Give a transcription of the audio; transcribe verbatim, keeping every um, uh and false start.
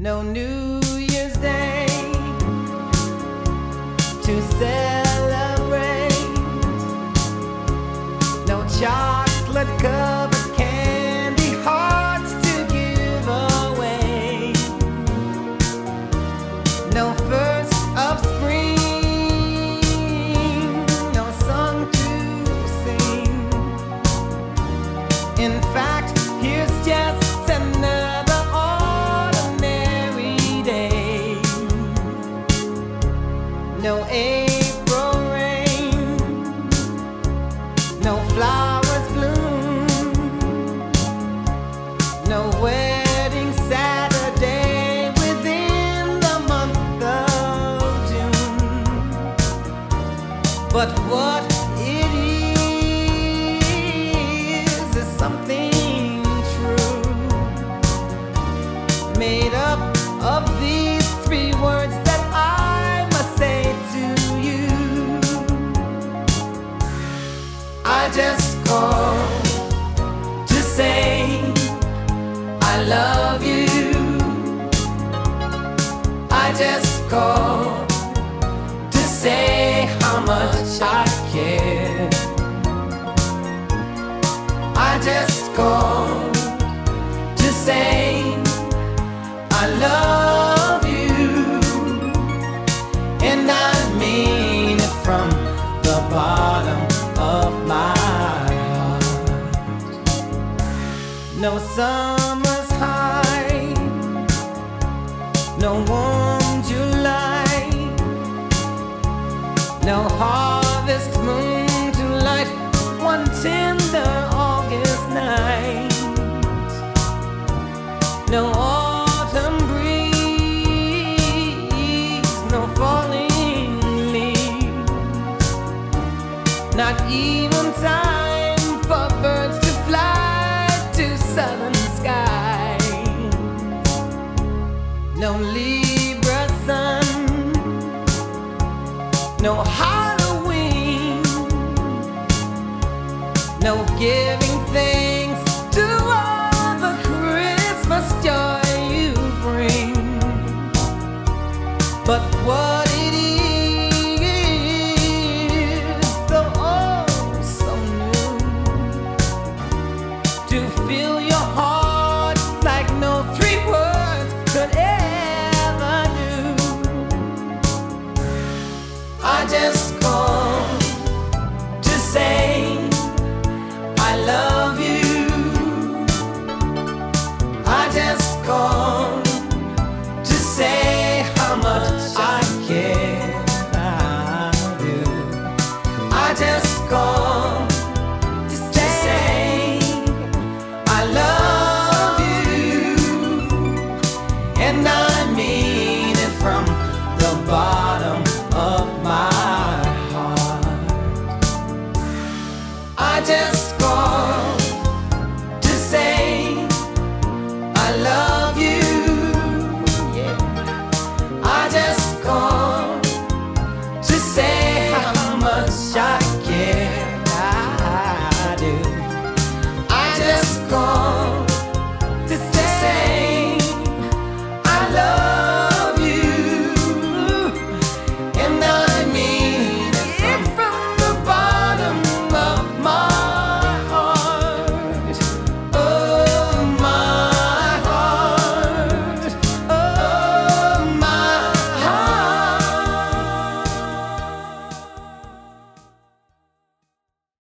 No New Year's Day to celebrate. No chocolate covered candy hearts to give away. No first of spring, no song to sing. In fact, here's just another ordinary day. No April rain, no flowers bloom, no wedding Saturday within the month of June. But what it is is something true, made up of these three words that I must say to you. I just called to say I love you. I just called to say how much I care. I just called to say I love you, and I mean it from the bottom of my heart. No summer's high, no warm July, no harvest moon to light one tender August night. No autumn breeze, no falling leaves, not even time for birds to fly to southern skies. No Libra sun, no Halloween, no giving thanks to all the Christmas joy you bring. But what it is, though oh so new, to fill your heart like no three words could ever do. I just called to say I love you. I just called to say how much I care. I do. I just called to say I love you, and I mean it from the bottom of my heart. I just